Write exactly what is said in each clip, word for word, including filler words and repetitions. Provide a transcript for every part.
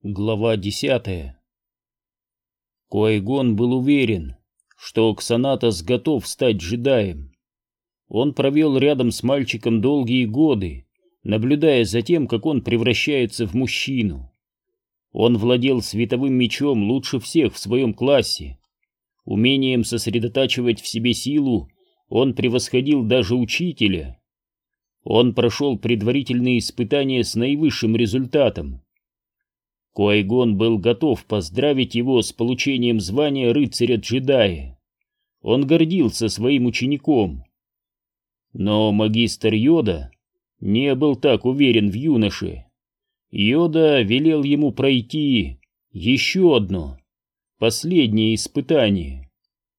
Глава десятая. Ки-Гон был уверен, что Ксанатос готов стать джедаем. Он провел рядом с мальчиком долгие годы, наблюдая за тем, как он превращается в мужчину. Он владел световым мечом лучше всех в своем классе. Умением сосредотачивать в себе силу он превосходил даже учителя. Он прошел предварительные испытания с наивысшим результатом. Ки-Гон был готов поздравить его с получением звания рыцаря-джедая. Он гордился своим учеником. Но магистр Йода не был так уверен в юноше. Йода велел ему пройти еще одно, последнее испытание.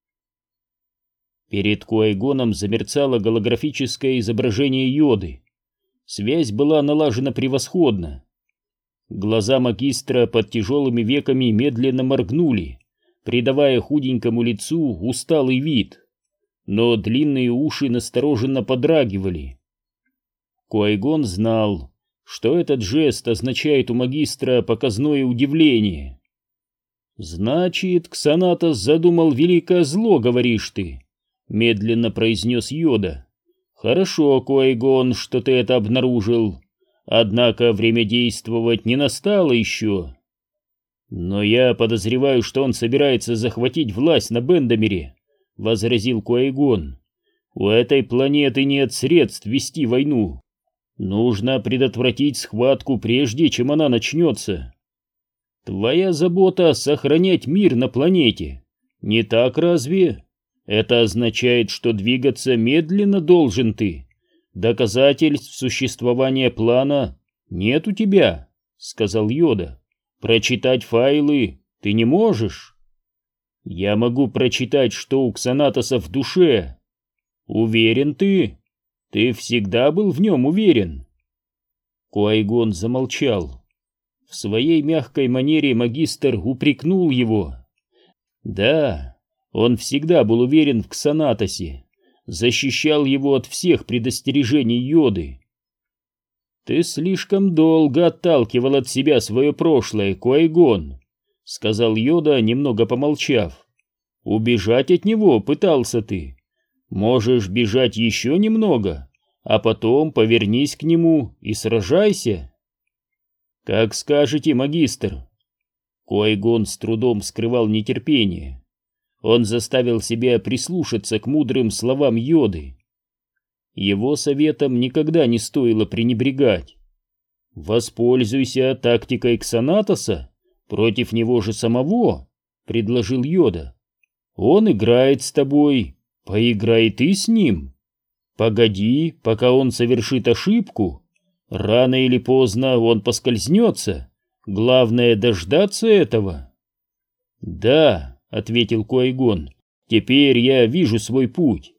Перед Ки-Гоном замерцало голографическое изображение Йоды. Связь была налажена превосходно. Глаза магистра под тяжелыми веками медленно моргнули, придавая худенькому лицу усталый вид, но длинные уши настороженно подрагивали. Ки-Гон знал, что этот жест означает у магистра показное удивление. «Значит, Ксанатос задумал великое зло, говоришь ты?» — медленно произнес Йода. «Хорошо, Ки-Гон, что ты это обнаружил. Однако время действовать не настало еще. Но я подозреваю, что он собирается захватить власть на Бендамере», — возразил Ки-Гон. «У этой планеты нет средств вести войну. Нужно предотвратить схватку, прежде чем она начнется. Твоя забота — сохранять мир на планете. Не так разве? Это означает, что двигаться медленно должен ты. Доказательств существования плана нет у тебя», — сказал Йода. «Прочитать файлы ты не можешь?» «Я могу прочитать, что у Ксанатоса в душе. Уверен ты? Ты всегда был в нем уверен?» Ки-Гон замолчал. В своей мягкой манере магистр упрекнул его. Да, он всегда был уверен в Ксанатосе, защищал его от всех предостережений Йоды. «Ты слишком долго отталкивал от себя свое прошлое, Ки-Гон», — сказал Йода, немного помолчав. «Убежать от него пытался ты. Можешь бежать еще немного, а потом повернись к нему и сражайся». «Как скажете, магистр». Ки-Гон с трудом скрывал нетерпение. Он заставил себя прислушаться к мудрым словам Йоды. Его советом никогда не стоило пренебрегать. «Воспользуйся тактикой Ксанатоса против него же самого», — предложил Йода. «Он играет с тобой, поиграй ты с ним. Погоди, пока он совершит ошибку. Рано или поздно он поскользнется. Главное — дождаться этого». «Да», — ответил Ки-Гон, — «теперь я вижу свой путь».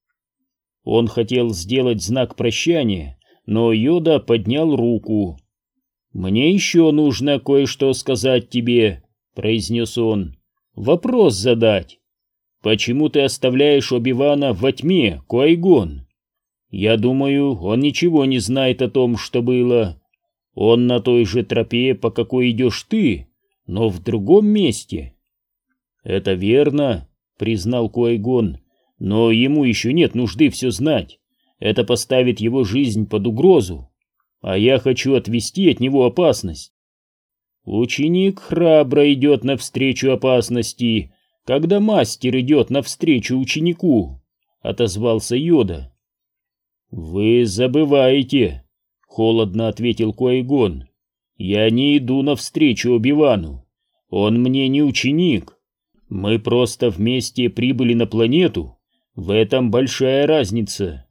Он хотел сделать знак прощания, но Йода поднял руку. «Мне еще нужно кое-что сказать тебе», — произнес он. «Вопрос задать. Почему ты оставляешь Оби-Вана во тьме, Ки-Гон? Я думаю, он ничего не знает о том, что было. Он на той же тропе, по какой идешь ты, но в другом месте». «Это верно», — признал Ки-Гон, — «но ему еще нет нужды все знать. Это поставит его жизнь под угрозу, а я хочу отвести от него опасность». «Ученик храбро идет навстречу опасности, когда мастер идет навстречу ученику», — отозвался Йода. «Вы забываете», — холодно ответил Ки-Гон. «Я не иду навстречу Оби-Вану. Он мне не ученик. Мы просто вместе прибыли на планету. В этом большая разница».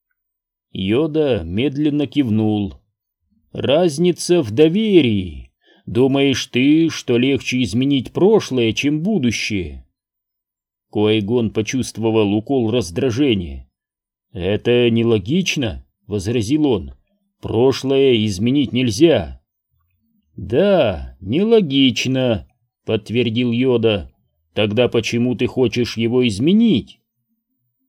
Йода медленно кивнул. «Разница в доверии. Думаешь ты, что легче изменить прошлое, чем будущее?» Ки-Гон почувствовал укол раздражения. «Это нелогично», — возразил он. «Прошлое изменить нельзя». «Да, нелогично», — подтвердил Йода. «Тогда почему ты хочешь его изменить?»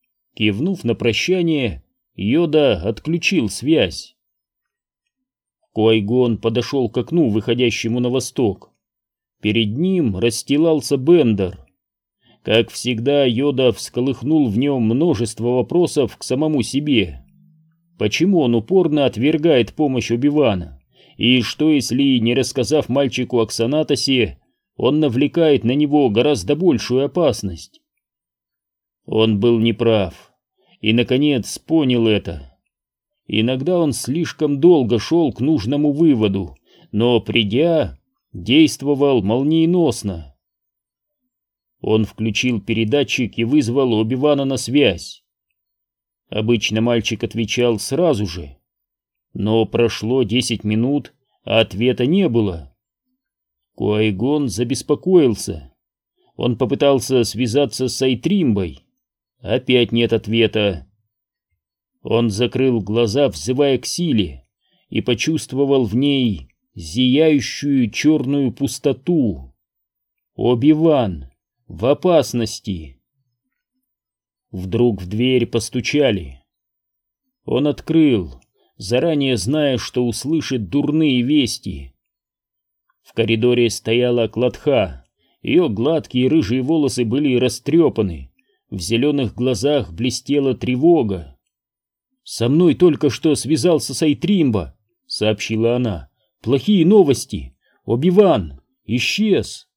Кивнув на прощание, Йода отключил связь. Ки-Гон подошел к окну, выходящему на восток. Перед ним расстилался Бендер. Как всегда, Йода всколыхнул в нем множество вопросов к самому себе. Почему он упорно отвергает помощь Оби-Вана? И что, если, не рассказав мальчику о Ксанатосе, он навлекает на него гораздо большую опасность? Он был неправ, и, наконец, понял это. Иногда он слишком долго шел к нужному выводу, но, придя, действовал молниеносно. Он включил передатчик и вызвал Оби-Вана на связь. Обычно мальчик отвечал сразу же, но прошло десять минут, а ответа не было. Ки-Гон забеспокоился. Он попытался связаться с Айтримбой. Опять нет ответа. Он закрыл глаза, взывая к силе, и почувствовал в ней зияющую черную пустоту. Оби-Ван в опасности. Вдруг в дверь постучали. Он открыл, заранее зная, что услышит дурные вести. В коридоре стояла Кладха. Ее гладкие рыжие волосы были растрепаны. В зеленых глазах блестела тревога. «Со мной только что связался Сайтримба», — сообщила она. «Плохие новости. Оби-Ван исчез».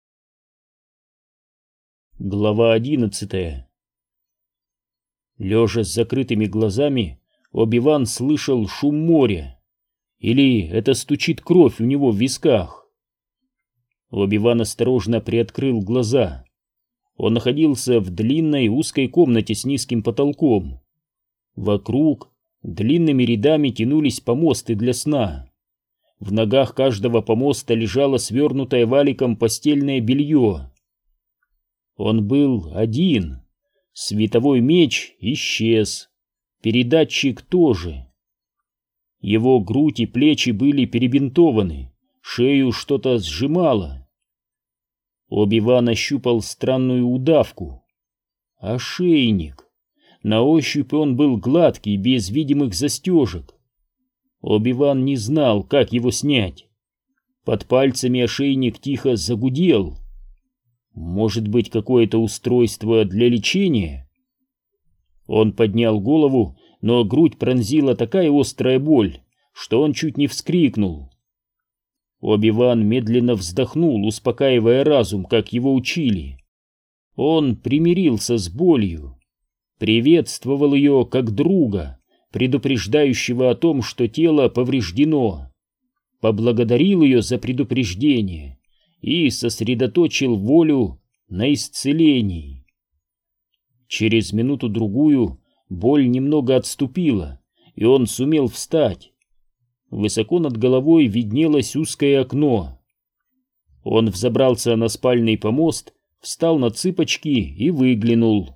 Глава одиннадцатая. Лежа с закрытыми глазами, Оби-Ван слышал шум моря. Или это стучит кровь у него в висках? Оби-Ван осторожно приоткрыл глаза. Он находился в длинной узкой комнате с низким потолком. Вокруг длинными рядами тянулись помосты для сна. В ногах каждого помоста лежало свернутое валиком постельное белье. Он был один. Световой меч исчез. Передатчик тоже. Его грудь и плечи были перебинтованы, шею что-то сжимало. Оби-Ван ощупал странную удавку. Ошейник. На ощупь он был гладкий, без видимых застежек. Оби-Ван не знал, как его снять. Под пальцами ошейник тихо загудел. Может быть, какое-то устройство для лечения? Он поднял голову, но грудь пронзила такая острая боль, что он чуть не вскрикнул. Оби-Ван медленно вздохнул, успокаивая разум, как его учили. Он примирился с болью, приветствовал ее как друга, предупреждающего о том, что тело повреждено, поблагодарил ее за предупреждение и сосредоточил волю на исцелении. Через минуту-другую боль немного отступила, и он сумел встать. Высоко над головой виднелось узкое окно. Он взобрался на спальный помост, встал на цыпочки и выглянул.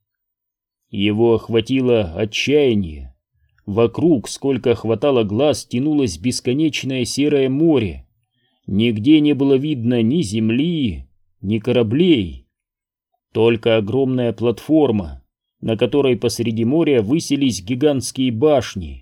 Его охватило отчаяние. Вокруг, сколько хватало глаз, тянулось бесконечное серое море. Нигде не было видно ни земли, ни кораблей. Только огромная платформа, на которой посреди моря высились гигантские башни.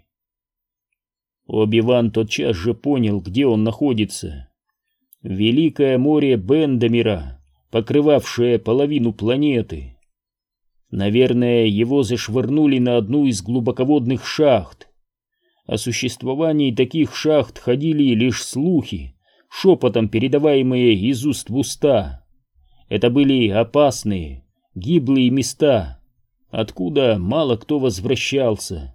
Оби-Ван тотчас же понял, где он находится. Великое море Бендамира, покрывавшее половину планеты. Наверное, его зашвырнули на одну из глубоководных шахт. О существовании таких шахт ходили лишь слухи, шепотом передаваемые из уст в уста. Это были опасные, гиблые места, откуда мало кто возвращался.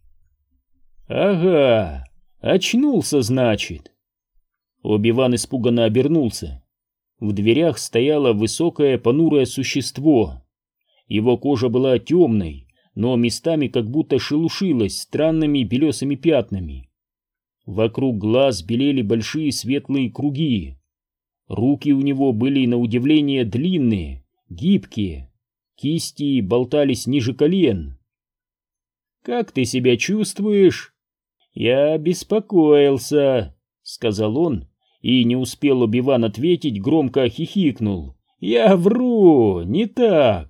«Ага, очнулся, значит!» Оби-Ван испуганно обернулся. В дверях стояло высокое понурое существо. Его кожа была темной, но местами как будто шелушилась странными белесыми пятнами. Вокруг глаз белели большие светлые круги. Руки у него были на удивление длинные, гибкие. Кисти болтались ниже колен. «Как ты себя чувствуешь?» «Я беспокоился», — сказал он, и не успел Оби-Ван ответить, громко хихикнул. «Я вру, не так».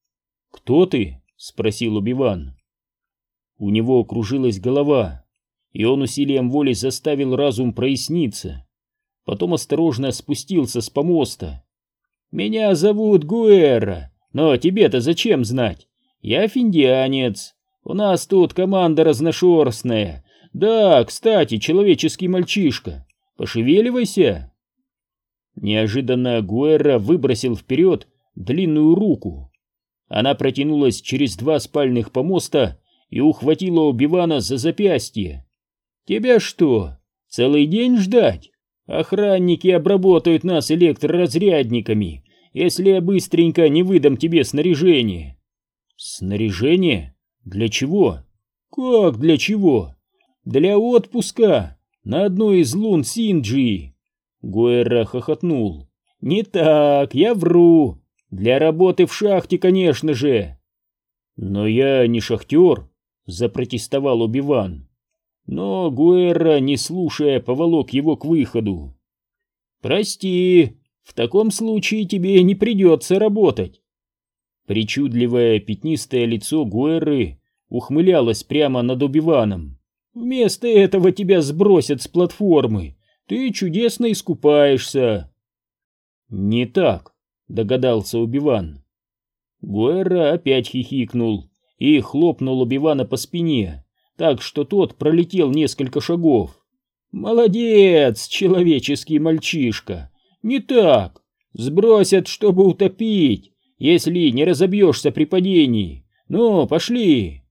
«Кто ты?» — спросил Оби-Ван. У него кружилась голова, и он усилием воли заставил разум проясниться. Потом осторожно спустился с помоста. «Меня зовут Гуэрра, но тебе-то зачем знать? Я финдианец. У нас тут команда разношерстная. Да, кстати, человеческий мальчишка. Пошевеливайся!» Неожиданно Гуэрра выбросил вперед длинную руку. Она протянулась через два спальных помоста и ухватила Оби-Вана за запястье. «Тебя что, целый день ждать? Охранники обработают нас электроразрядниками, если я быстренько не выдам тебе снаряжение». «Снаряжение? Для чего?» «Как для чего? Для отпуска на одной из лун Синджи». Гуэрра хохотнул. «Не так, я вру. Для работы в шахте, конечно же». «Но я не шахтер», — запротестовал Оби-Ван. Но Гуэрра, не слушая, поволок его к выходу. «Прости, в таком случае тебе не придется работать». Причудливое пятнистое лицо Гуэрры ухмылялось прямо над Оби-Ваном. «Вместо этого тебя сбросят с платформы. Ты чудесно искупаешься». «Не так», — догадался Оби-Ван. Гуэрра опять хихикнул и хлопнул Оби-Вана по спине, так что тот пролетел несколько шагов. «Молодец, человеческий мальчишка! Не так! Сбросят, чтобы утопить, если не разобьешься при падении. Ну, пошли!»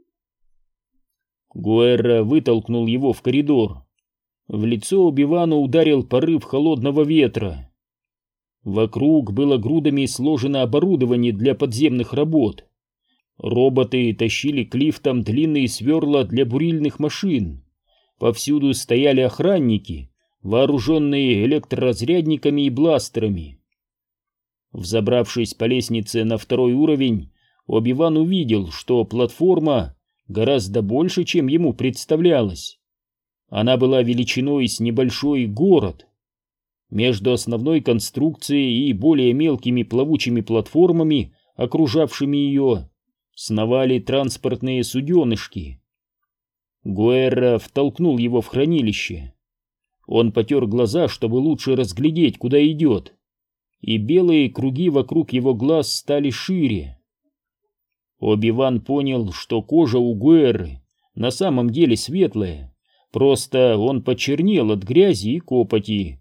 Гуэрра вытолкнул его в коридор. В лицо Оби-Вану ударил порыв холодного ветра. Вокруг было грудами сложено оборудование для подземных работ. Роботы тащили к лифтам длинные сверла для бурильных машин. Повсюду стояли охранники, вооруженные электроразрядниками и бластерами. Взобравшись по лестнице на второй уровень, Оби-Ван увидел, что платформа гораздо больше, чем ему представлялось. Она была величиной с небольшой город. Между основной конструкцией и более мелкими плавучими платформами, окружавшими ее, сновали транспортные суденышки. Гуэрра втолкнул его в хранилище. Он потер глаза, чтобы лучше разглядеть, куда идет, и белые круги вокруг его глаз стали шире. Оби-Ван понял, что кожа у Гуэрры на самом деле светлая, просто он почернел от грязи и копоти.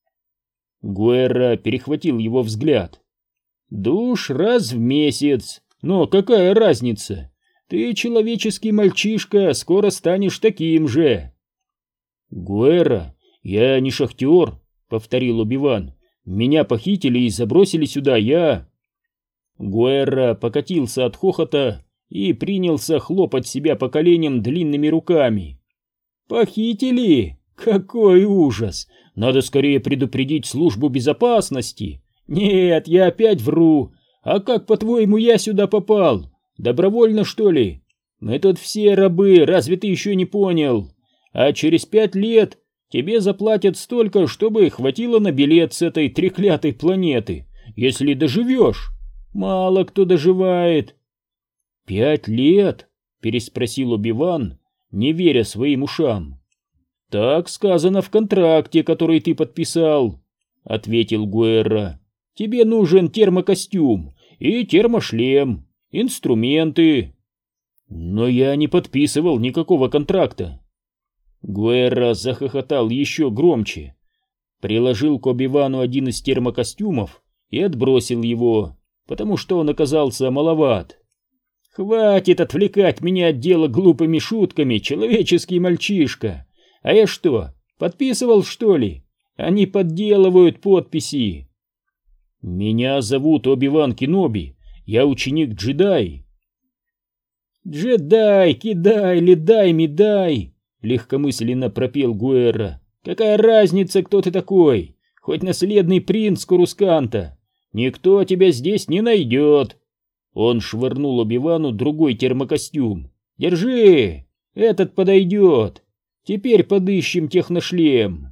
Гуэрра перехватил его взгляд. «Душ раз в месяц, но какая разница? Ты, человеческий мальчишка, скоро станешь таким же». «Гуэрра, я не шахтер», — повторил Оби-Ван. «Меня похитили и забросили сюда, я...» Гуэрра покатился от хохота и принялся хлопать себя по коленям длинными руками. «Похитили? Какой ужас! Надо скорее предупредить службу безопасности. Нет, я опять вру. А как, по-твоему, я сюда попал? Добровольно, что ли? Мы тут все рабы, разве ты еще не понял? А через пять лет тебе заплатят столько, чтобы хватило на билет с этой треклятой планеты, если доживешь. Мало кто доживает». «Пять лет?» — переспросил Оби-Ван, не веря своим ушам. «Так сказано в контракте, который ты подписал», — ответил Гуэрра. «Тебе нужен термокостюм и термошлем, инструменты». «Но я не подписывал никакого контракта». Гуэрра захохотал еще громче, приложил к Оби-Вану один из термокостюмов и отбросил его, потому что он оказался маловат. «Хватит отвлекать меня от дела глупыми шутками, человеческий мальчишка! А я что, подписывал, что ли? Они подделывают подписи!» «Меня зовут Оби-Ван Кеноби, я ученик джедай». «Джедай, кидай, ледай, медай!» — легкомысленно пропел Гуэрра. «Какая разница, кто ты такой? Хоть наследный принц Корусканта. Никто тебя здесь не найдет». Он швырнул Оби-Вану другой термокостюм. «Держи, этот подойдет. Теперь подыщем техношлем».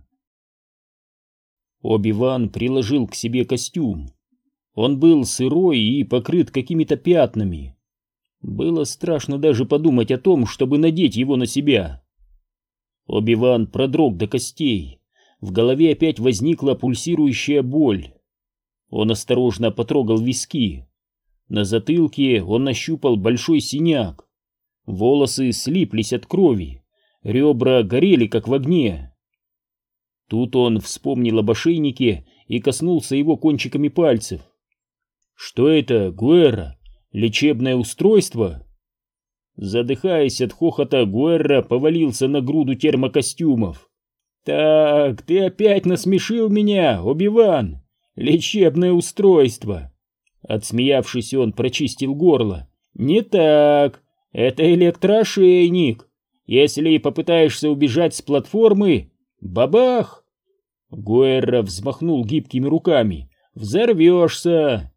Оби-Ван приложил к себе костюм. Он был сырой и покрыт какими-то пятнами. Было страшно даже подумать о том, чтобы надеть его на себя. Оби-Ван продрог до костей. В голове опять возникла пульсирующая боль. Он осторожно потрогал виски. На затылке он нащупал большой синяк. Волосы слиплись от крови, ребра горели как в огне. Тут он вспомнил об ошейнике и коснулся его кончиками пальцев. «Что это, Гуэрра? Лечебное устройство?» Задыхаясь от хохота, Гуэрра повалился на груду термокостюмов. «Так, ты опять насмешил меня, Оби-Ван! Лечебное устройство!» Отсмеявшись, он прочистил горло. «Не так, это электроошейник. Если попытаешься убежать с платформы, бабах!» Гуэрра взмахнул гибкими руками. «Взорвешься!»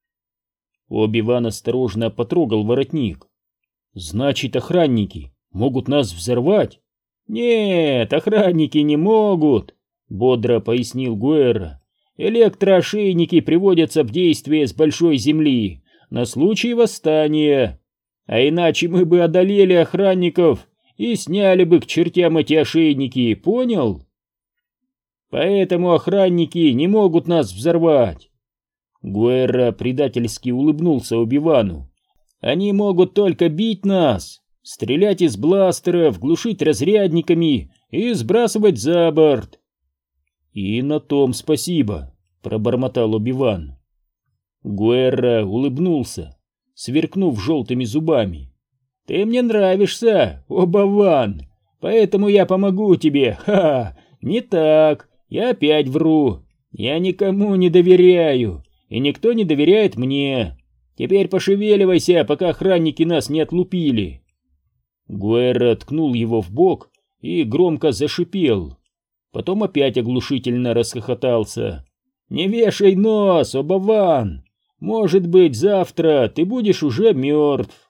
Оби-Ван осторожно потрогал воротник. «Значит, охранники могут нас взорвать?» «Нет, охранники не могут», — бодро пояснил Гуэрра. «Электроошейники приводятся в действие с большой земли на случай восстания. А иначе мы бы одолели охранников и сняли бы к чертям эти ошейники, понял? Поэтому охранники не могут нас взорвать». Гуэрра предательски улыбнулся Оби-Вану. «Они могут только бить нас, стрелять из бластеров, глушить разрядниками и сбрасывать за борт». «И на том спасибо», — пробормотал Оби-Ван. Гуэрра улыбнулся, сверкнув желтыми зубами. «Ты мне нравишься, Оби-Ван, поэтому я помогу тебе. Ха, не так, я опять вру. Я никому не доверяю, и никто не доверяет мне. Теперь пошевеливайся, пока охранники нас не отлупили». Гуэрра ткнул его в бок и громко зашипел. Потом опять оглушительно расхохотался. «Не вешай нос, Оби-Ван! Может быть, завтра ты будешь уже мертв!»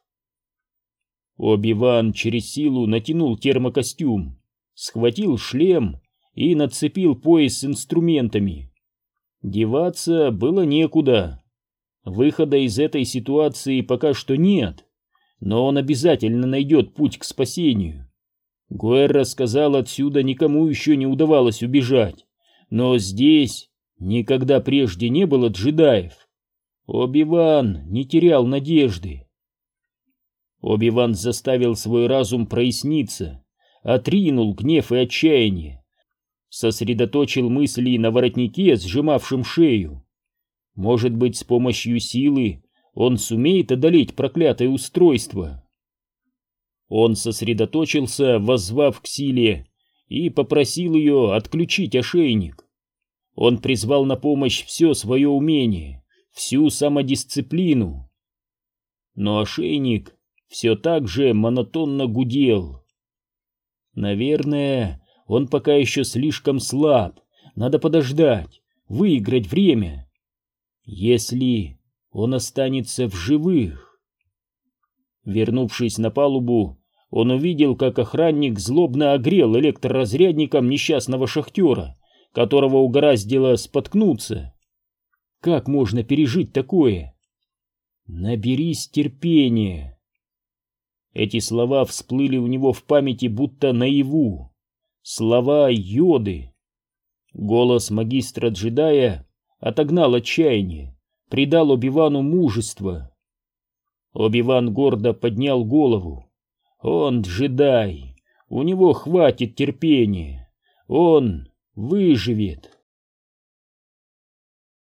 Оби-Ван через силу натянул термокостюм, схватил шлем и нацепил пояс с инструментами. Деваться было некуда. Выхода из этой ситуации пока что нет, но он обязательно найдет путь к спасению. Гуэрра сказал, отсюда никому еще не удавалось убежать, но здесь никогда прежде не было джедаев. Оби-Ван не терял надежды. Оби-Ван заставил свой разум проясниться, отринул гнев и отчаяние, сосредоточил мысли на воротнике, сжимавшем шею. Может быть, с помощью силы он сумеет одолеть проклятое устройство. Он сосредоточился, воззвав к силе, и попросил ее отключить ошейник. Он призвал на помощь все свое умение, всю самодисциплину. Но ошейник все так же монотонно гудел. Наверное, он пока еще слишком слаб, надо подождать, выиграть время. Если он останется в живых. Вернувшись на палубу, он увидел, как охранник злобно огрел электроразрядником несчастного шахтера, которого угораздило споткнуться. Как можно пережить такое? «Наберись терпения». Эти слова всплыли у него в памяти будто наяву. Слова Йоды. Голос магистра-джедая отогнал отчаяние, придал Оби-Вану мужество. Оби-Ван гордо поднял голову. Он джедай, у него хватит терпения, он выживет.